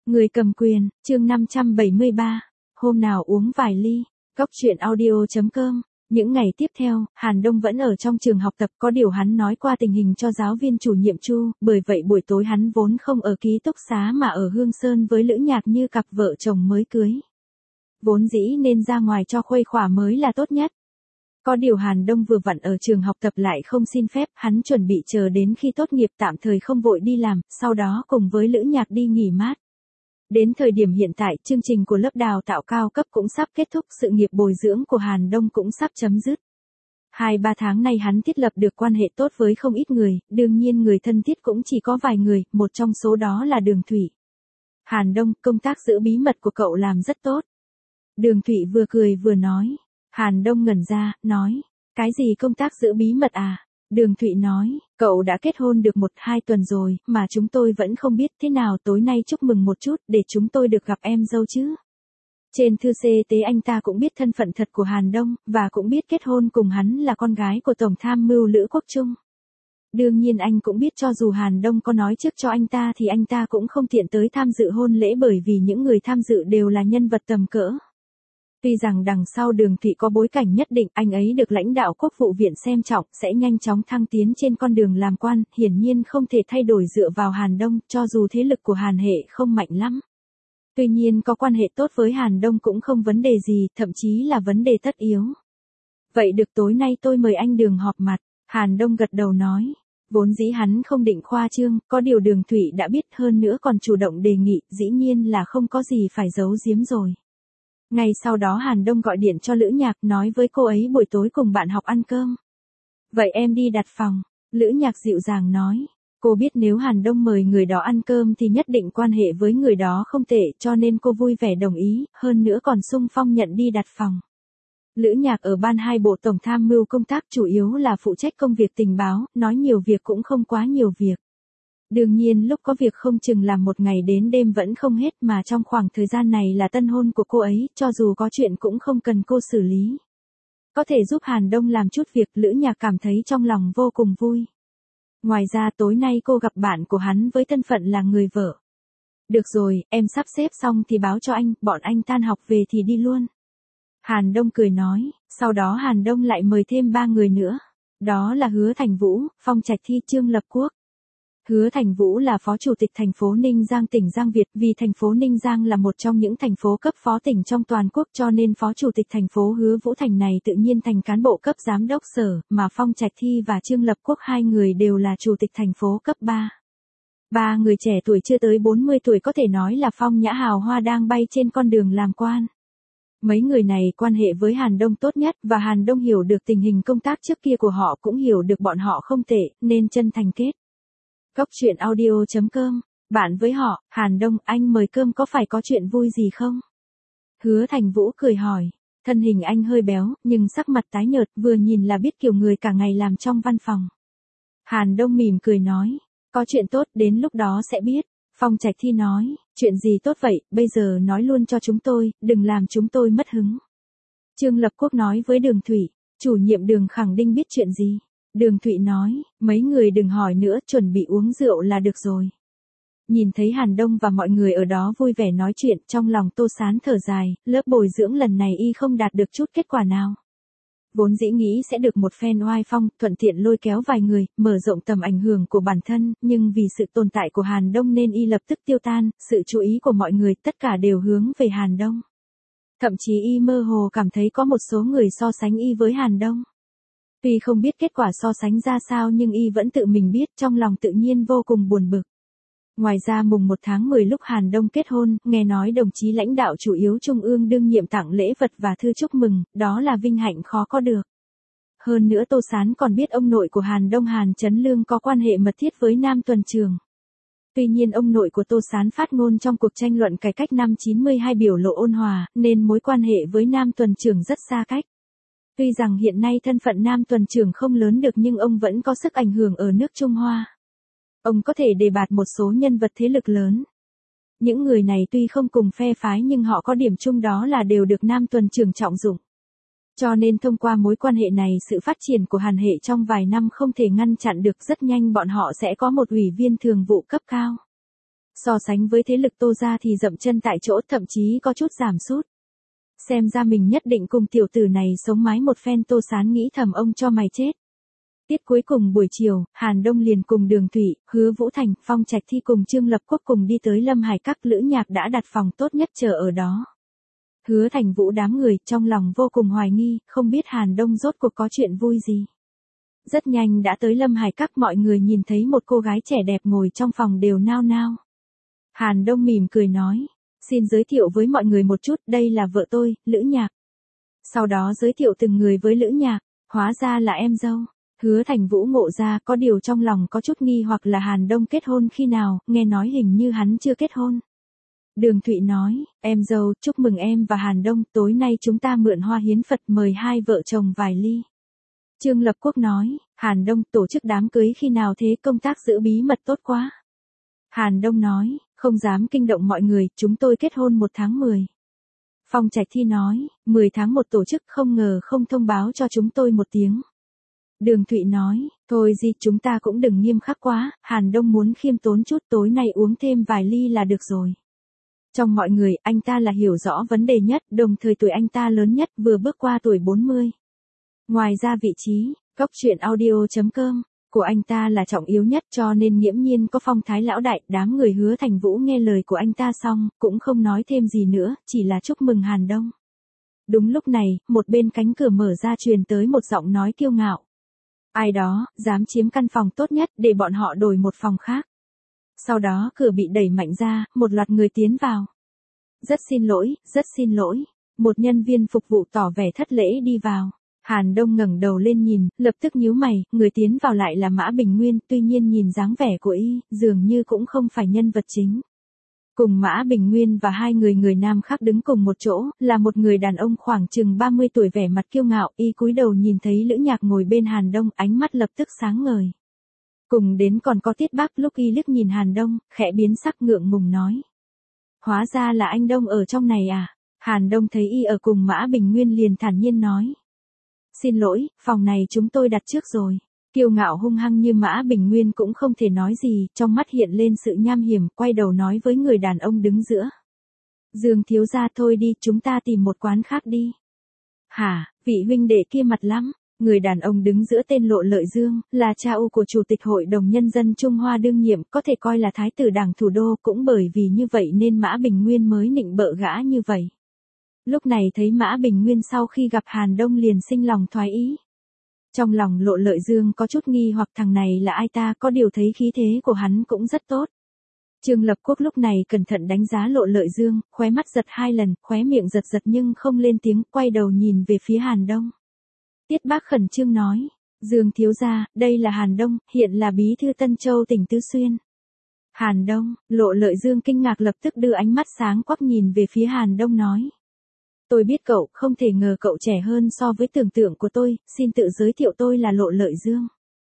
Người cầm quyền, chương 573. Hôm nào uống vài ly. Góc truyện audio.com. Những ngày tiếp theo, Hàn Đông vẫn ở trong trường học tập, có điều hắn nói qua tình hình cho giáo viên chủ nhiệm Chu, bởi vậy buổi tối hắn vốn không ở ký túc xá mà ở Hương Sơn với Lữ Nhạc như cặp vợ chồng mới cưới. Vốn dĩ nên ra ngoài cho khuây khỏa mới là tốt nhất. Có điều Hàn Đông vừa vặn ở trường học tập lại không xin phép, hắn chuẩn bị chờ đến khi tốt nghiệp tạm thời không vội đi làm, sau đó cùng với Lữ Nhạc đi nghỉ mát. Đến thời điểm hiện tại, chương trình của lớp đào tạo cao cấp cũng sắp kết thúc, sự nghiệp bồi dưỡng của Hàn Đông cũng sắp chấm dứt. 2-3 tháng nay hắn thiết lập được quan hệ tốt với không ít người, đương nhiên người thân thiết cũng chỉ có vài người, một trong số đó là Đường Thụy. Hàn Đông, công tác giữ bí mật của cậu làm rất tốt. Đường Thụy vừa cười vừa nói. Hàn Đông ngẩn ra, nói, cái gì công tác giữ bí mật à? Đường Thụy nói, cậu đã kết hôn được 1-2 tuần rồi, mà chúng tôi vẫn không biết, thế nào tối nay chúc mừng một chút, để chúng tôi được gặp em dâu chứ. Trên thư CT anh ta cũng biết thân phận thật của Hàn Đông, và cũng biết kết hôn cùng hắn là con gái của Tổng tham mưu Lữ Quốc Trung. Đương nhiên anh cũng biết cho dù Hàn Đông có nói trước cho anh ta thì anh ta cũng không tiện tới tham dự hôn lễ bởi vì những người tham dự đều là nhân vật tầm cỡ. Tuy rằng đằng sau Đường Thụy có bối cảnh nhất định, anh ấy được lãnh đạo Quốc vụ viện xem trọng, sẽ nhanh chóng thăng tiến trên con đường làm quan, hiển nhiên không thể thay đổi dựa vào Hàn Đông, cho dù thế lực của Hàn hệ không mạnh lắm. Tuy nhiên có quan hệ tốt với Hàn Đông cũng không vấn đề gì, thậm chí là vấn đề tất yếu. Vậy được, tối nay tôi mời anh Đường họp mặt. Hàn Đông gật đầu nói. Vốn dĩ hắn không định khoa trương, có điều Đường Thụy đã biết, hơn nữa còn chủ động đề nghị, dĩ nhiên là không có gì phải giấu giếm rồi. Ngay sau đó Hàn Đông gọi điện cho Lữ Nhạc, nói với cô ấy buổi tối cùng bạn học ăn cơm. Vậy em đi đặt phòng. Lữ Nhạc dịu dàng nói. Cô biết nếu Hàn Đông mời người đó ăn cơm thì nhất định quan hệ với người đó không tệ, cho nên cô vui vẻ đồng ý, hơn nữa còn xung phong nhận đi đặt phòng. Lữ Nhạc ở ban 2 bộ tổng tham mưu công tác chủ yếu là phụ trách công việc tình báo, nói nhiều việc cũng không quá nhiều việc. Đương nhiên lúc có việc không chừng làm một ngày đến đêm vẫn không hết, mà trong khoảng thời gian này là tân hôn của cô ấy, cho dù có chuyện cũng không cần cô xử lý. Có thể giúp Hàn Đông làm chút việc, Lữ Nhạc cảm thấy trong lòng vô cùng vui. Ngoài ra tối nay cô gặp bạn của hắn với thân phận là người vợ. Được rồi, em sắp xếp xong thì báo cho anh, bọn anh tan học về thì đi luôn. Hàn Đông cười nói, sau đó Hàn Đông lại mời thêm 3 người nữa. Đó là Hứa Thành Vũ, Phong Trạch Thi, Trương Lập Quốc. Hứa Thành Vũ là phó chủ tịch thành phố Ninh Giang tỉnh Giang Việt, vì thành phố Ninh Giang là một trong những thành phố cấp phó tỉnh trong toàn quốc cho nên phó chủ tịch thành phố Hứa Vũ Thành này tự nhiên thành cán bộ cấp giám đốc sở, mà Phong Trạch Thi và Trương Lập Quốc hai người đều là chủ tịch thành phố cấp 3. 3 người trẻ tuổi chưa tới 40 tuổi có thể nói là phong nhã hào hoa đang bay trên con đường làm quan. Mấy người này quan hệ với Hàn Đông tốt nhất và Hàn Đông hiểu được tình hình công tác trước kia của họ cũng hiểu được bọn họ không tệ, nên chân thành kết. Góc truyện audio.com. Bạn với họ, Hàn Đông, anh mời cơm có phải có chuyện vui gì không? Hứa Thành Vũ cười hỏi. Thân hình anh hơi béo, nhưng sắc mặt tái nhợt, vừa nhìn là biết kiểu người cả ngày làm trong văn phòng. Hàn Đông mỉm cười nói. Có chuyện tốt, đến lúc đó sẽ biết. Phong Trạch Thi nói. Chuyện gì tốt vậy, bây giờ nói luôn cho chúng tôi, đừng làm chúng tôi mất hứng. Trương Lập Quốc nói với Đường Thụy. Chủ nhiệm Đường khẳng định biết chuyện gì. Đường Thụy nói, mấy người đừng hỏi nữa, chuẩn bị uống rượu là được rồi. Nhìn thấy Hàn Đông và mọi người ở đó vui vẻ nói chuyện, trong lòng Tô Sán thở dài, lớp bồi dưỡng lần này y không đạt được chút kết quả nào. Vốn dĩ nghĩ sẽ được một phen oai phong, thuận tiện lôi kéo vài người, mở rộng tầm ảnh hưởng của bản thân, nhưng vì sự tồn tại của Hàn Đông nên y lập tức tiêu tan, sự chú ý của mọi người tất cả đều hướng về Hàn Đông. Thậm chí y mơ hồ cảm thấy có một số người so sánh y với Hàn Đông. Tuy không biết kết quả so sánh ra sao nhưng y vẫn tự mình biết, trong lòng tự nhiên vô cùng buồn bực. Ngoài ra mùng 1 tháng 10 lúc Hàn Đông kết hôn, nghe nói đồng chí lãnh đạo chủ yếu trung ương đương nhiệm tặng lễ vật và thư chúc mừng, đó là vinh hạnh khó có được. Hơn nữa Tô Sán còn biết ông nội của Hàn Đông Hàn Chấn Lương có quan hệ mật thiết với Nam Tuần Trường. Tuy nhiên ông nội của Tô Sán phát ngôn trong cuộc tranh luận cải cách năm 92 biểu lộ ôn hòa, nên mối quan hệ với Nam Tuần Trường rất xa cách. Tuy rằng hiện nay thân phận Nam Tuần Trưởng không lớn được nhưng ông vẫn có sức ảnh hưởng ở nước Trung Hoa. Ông có thể đề bạt một số nhân vật thế lực lớn. Những người này tuy không cùng phe phái nhưng họ có điểm chung đó là đều được Nam Tuần Trưởng trọng dụng. Cho nên thông qua mối quan hệ này sự phát triển của Hàn hệ trong vài năm không thể ngăn chặn được, rất nhanh bọn họ sẽ có một ủy viên thường vụ cấp cao. So sánh với thế lực Tô gia thì dậm chân tại chỗ, thậm chí có chút giảm sút. Xem ra mình nhất định cùng tiểu tử này sống mái một phen. Tô Sán nghĩ thầm, ông cho mày chết. Tiết cuối cùng buổi chiều, Hàn Đông liền cùng Đường Thụy, Hứa Vũ Thành, Phong Trạch Thi cùng Trương Lập Quốc cùng đi tới Lâm Hải Các. Lữ Nhạc đã đặt phòng tốt nhất chờ ở đó. Hứa Thành Vũ đám người trong lòng vô cùng hoài nghi, không biết Hàn Đông rốt cuộc có chuyện vui gì. Rất nhanh đã tới Lâm Hải Các, mọi người nhìn thấy một cô gái trẻ đẹp ngồi trong phòng đều nao nao. Hàn Đông mỉm cười nói, xin giới thiệu với mọi người một chút, đây là vợ tôi, Lữ Nhạc. Sau đó giới thiệu từng người với Lữ Nhạc, hóa ra là em dâu. Hứa Thành Vũ ngộ ra, có điều trong lòng có chút nghi hoặc là Hàn Đông kết hôn khi nào, nghe nói hình như hắn chưa kết hôn. Đường Thụy nói, em dâu, chúc mừng em và Hàn Đông, tối nay chúng ta mượn hoa hiến Phật mời hai vợ chồng vài ly. Trương Lập Quốc nói, Hàn Đông, tổ chức đám cưới khi nào thế, công tác giữ bí mật tốt quá. Hàn Đông nói, không dám kinh động mọi người, chúng tôi kết hôn 1 tháng 10. Phong Trạch Thi nói, 10 tháng 1 tổ chức, không ngờ không thông báo cho chúng tôi 1 tiếng. Đường Thụy nói, thôi gì, chúng ta cũng đừng nghiêm khắc quá, Hàn Đông muốn khiêm tốn chút, tối nay uống thêm vài ly là được rồi. Trong mọi người, anh ta là hiểu rõ vấn đề nhất, đồng thời tuổi anh ta lớn nhất, vừa bước qua tuổi 40. Ngoài ra vị trí, cốc truyện audio.com của anh ta là trọng yếu nhất, cho nên nghiễm nhiên có phong thái lão đại. Đám người Hứa Thành Vũ nghe lời của anh ta xong, cũng không nói thêm gì nữa, chỉ là chúc mừng Hàn Đông. Đúng lúc này, một bên cánh cửa mở ra truyền tới một giọng nói kiêu ngạo. Ai đó, dám chiếm căn phòng tốt nhất, để bọn họ đổi một phòng khác. Sau đó cửa bị đẩy mạnh ra, một loạt người tiến vào. Rất xin lỗi, rất xin lỗi. Một nhân viên phục vụ tỏ vẻ thất lễ đi vào. Hàn Đông ngẩng đầu lên nhìn, lập tức nhíu mày, người tiến vào lại là Mã Bình Nguyên, tuy nhiên nhìn dáng vẻ của y, dường như cũng không phải nhân vật chính. Cùng Mã Bình Nguyên và hai người nam khác đứng cùng một chỗ, là một người đàn ông khoảng chừng 30 tuổi vẻ mặt kiêu ngạo, y cúi đầu nhìn thấy Lữ Nhạc ngồi bên Hàn Đông, ánh mắt lập tức sáng ngời. Cùng đến còn có Tiết Bác, lúc y liếc nhìn Hàn Đông, khẽ biến sắc ngượng ngùng nói. Hóa ra là anh Đông ở trong này à? Hàn Đông thấy y ở cùng Mã Bình Nguyên liền thản nhiên nói. Xin lỗi, phòng này chúng tôi đặt trước rồi. Kiêu ngạo hung hăng như Mã Bình Nguyên cũng không thể nói gì, trong mắt hiện lên sự nham hiểm, quay đầu nói với người đàn ông đứng giữa. Dương thiếu gia, thôi đi, chúng ta tìm một quán khác đi. Hả, vị huynh đệ kia mặt lắm. Người đàn ông đứng giữa tên Lộ Lợi Dương, là cha u của Chủ tịch Hội đồng Nhân dân Trung Hoa đương nhiệm, có thể coi là thái tử đảng thủ đô, cũng bởi vì như vậy nên Mã Bình Nguyên mới nịnh bợ gã như vậy. Lúc này thấy Mã Bình Nguyên sau khi gặp Hàn Đông liền sinh lòng thoái ý. Trong lòng Lộ Lợi Dương có chút nghi hoặc thằng này là ai ta, có điều thấy khí thế của hắn cũng rất tốt. Trương Lập Quốc lúc này cẩn thận đánh giá Lộ Lợi Dương, khóe mắt giật 2 lần, khóe miệng giật nhưng không lên tiếng, quay đầu nhìn về phía Hàn Đông. Tiết Bác khẩn trương nói, Dương thiếu gia, đây là Hàn Đông, hiện là bí thư Tân Châu tỉnh Tứ Xuyên. Hàn Đông, Lộ Lợi Dương kinh ngạc lập tức đưa ánh mắt sáng quắc nhìn về phía Hàn Đông nói. Tôi biết cậu, không thể ngờ cậu trẻ hơn so với tưởng tượng của tôi, xin tự giới thiệu, tôi là Lộ Lợi Dương.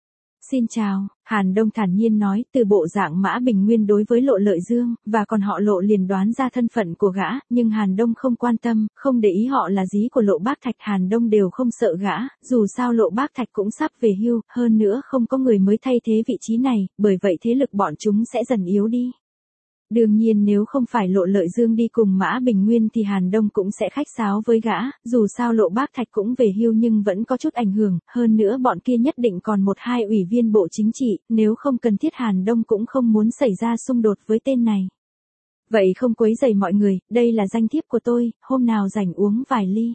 Xin chào, Hàn Đông thản nhiên nói, từ bộ dạng Mã Bình Nguyên đối với Lộ Lợi Dương, và còn họ Lộ liền đoán ra thân phận của gã, nhưng Hàn Đông không quan tâm, không để ý họ là dí của Lộ Bác Thạch, Hàn Đông đều không sợ gã, dù sao Lộ Bác Thạch cũng sắp về hưu, hơn nữa không có người mới thay thế vị trí này, bởi vậy thế lực bọn chúng sẽ dần yếu đi. Đương nhiên nếu không phải Lộ Lợi Dương đi cùng Mã Bình Nguyên thì Hàn Đông cũng sẽ khách sáo với gã, dù sao Lộ Bác Thạch cũng về hưu nhưng vẫn có chút ảnh hưởng, hơn nữa bọn kia nhất định còn 1-2 ủy viên bộ chính trị, nếu không cần thiết Hàn Đông cũng không muốn xảy ra xung đột với tên này. Vậy không quấy rầy mọi người, đây là danh thiếp của tôi, hôm nào rảnh uống vài ly.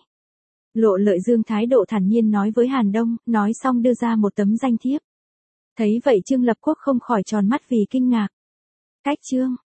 Lộ Lợi Dương thái độ thản nhiên nói với Hàn Đông, nói xong đưa ra một tấm danh thiếp. Thấy vậy Trương Lập Quốc không khỏi tròn mắt vì kinh ngạc. Cách Trương